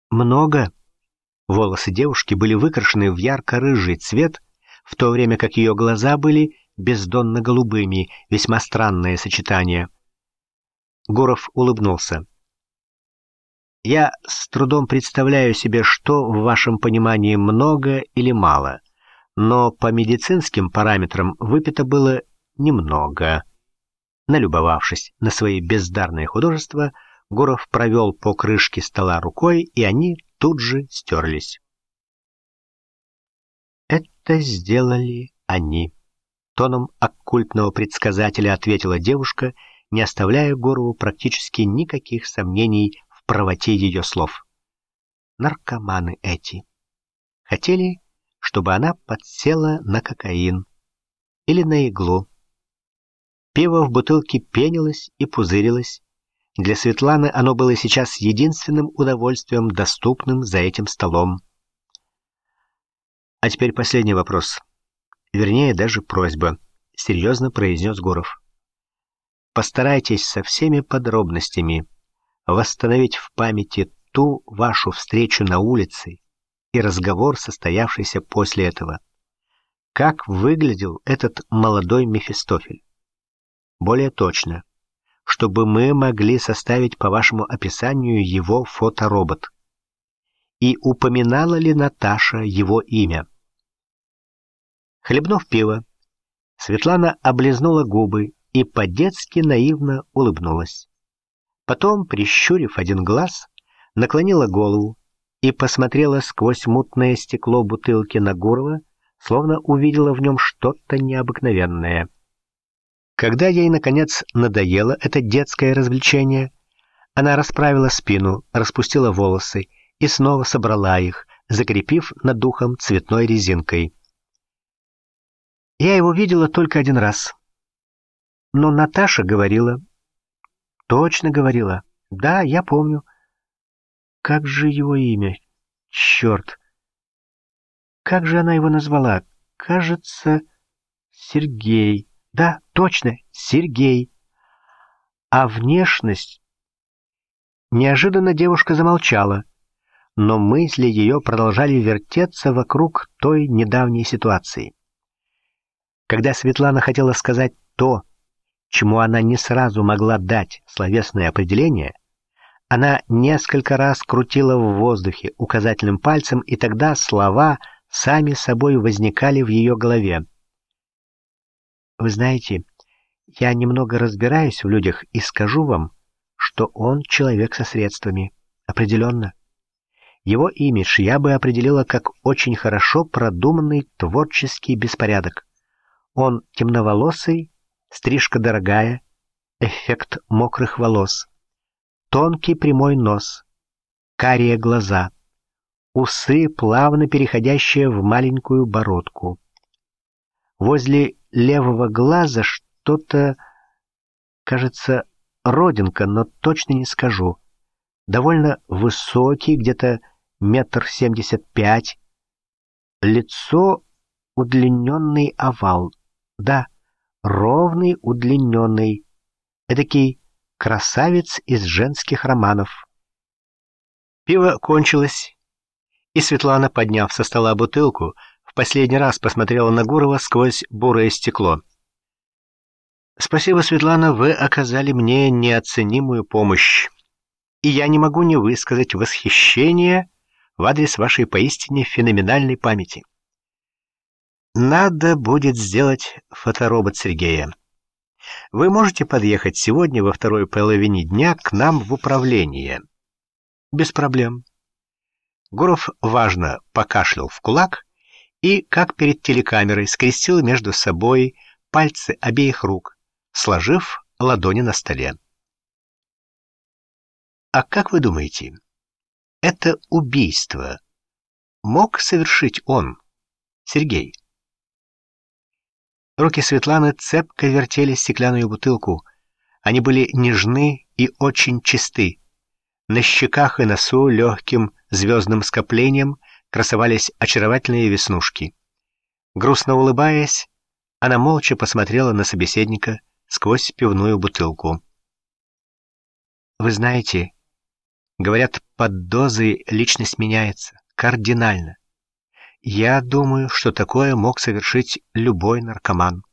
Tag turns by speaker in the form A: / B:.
A: Много. Волосы девушки были выкрашены в ярко-рыжий цвет, в то время как ее глаза были бездонно-голубыми, весьма странное сочетание. Гуров улыбнулся. «Я с трудом представляю себе, что в вашем понимании много или мало, но по медицинским параметрам выпито было немного». Налюбовавшись на свои бездарные художества, Гуров провел по крышке стола рукой, и они тут же стерлись. «Это сделали они», — тоном оккультного предсказателя ответила девушка, не оставляя Гурову практически никаких сомнений в правоте ее слов. «Наркоманы эти. Хотели, чтобы она подсела на кокаин или на иглу. Пиво в бутылке пенилось и пузырилось. Для Светланы оно было сейчас единственным удовольствием, доступным за этим столом. «А теперь последний вопрос. Вернее, даже просьба», — серьезно произнес Гуров. «Постарайтесь со всеми подробностями восстановить в памяти ту вашу встречу на улице и разговор, состоявшийся после этого. Как выглядел этот молодой Мефистофель? Более точно, чтобы мы могли составить по вашему описанию его фоторобот. И упоминала ли Наташа его имя?» Хлебнув пиво, Светлана облизнула губы и по-детски наивно улыбнулась. Потом, прищурив один глаз, наклонила голову и посмотрела сквозь мутное стекло бутылки на Гурова, словно увидела в нем что-то необыкновенное. Когда ей, наконец, надоело это детское развлечение, она расправила спину, распустила волосы и снова собрала их, закрепив над ухом цветной резинкой. «Я его видела только один раз. Но Наташа говорила...» «Точно говорила. Да, я помню. Как же его имя? Черт! Как же она его назвала? Кажется, Сергей. Да, точно, Сергей. А внешность...» Неожиданно девушка замолчала, но мысли ее продолжали вертеться вокруг той недавней ситуации. Когда Светлана хотела сказать то, чему она не сразу могла дать словесное определение, она несколько раз крутила в воздухе указательным пальцем, и тогда слова сами собой возникали в ее голове. «Вы знаете, я немного разбираюсь в людях и скажу вам, что он человек со средствами. Определенно. Его имидж я бы определила как очень хорошо продуманный творческий беспорядок. Он темноволосый, стрижка дорогая, эффект мокрых волос, тонкий прямой нос, карие глаза, усы, плавно переходящие в маленькую бородку. Возле левого глаза что-то, кажется, родинка, но точно не скажу. Довольно высокий, где-то 1,75 м. Лицо удлиненный овал. Да, ровный, удлиненный. Эдакий красавец из женских романов. Пиво кончилось, и Светлана, подняв со стола бутылку, в последний раз посмотрела на Гурова сквозь бурое стекло. «Спасибо, Светлана, вы оказали мне неоценимую помощь, и я не могу не высказать восхищение в адрес вашей поистине феноменальной памяти. Надо будет сделать фоторобот Сергея. Вы можете подъехать сегодня во второй половине дня к нам в управление?» «Без проблем». Гуров важно покашлял в кулак и, как перед телекамерой, скрестил между собой пальцы обеих рук, сложив ладони на столе. «А как вы думаете, это убийство мог совершить он, Сергей?» Руки Светланы цепко вертели стеклянную бутылку. Они были нежны и очень чисты. На щеках и носу легким звездным скоплением красовались очаровательные веснушки. Грустно улыбаясь, она молча посмотрела на собеседника сквозь пивную бутылку. «Вы знаете, говорят, Под дозой личность меняется кардинально. Я думаю, что такое мог совершить любой наркоман.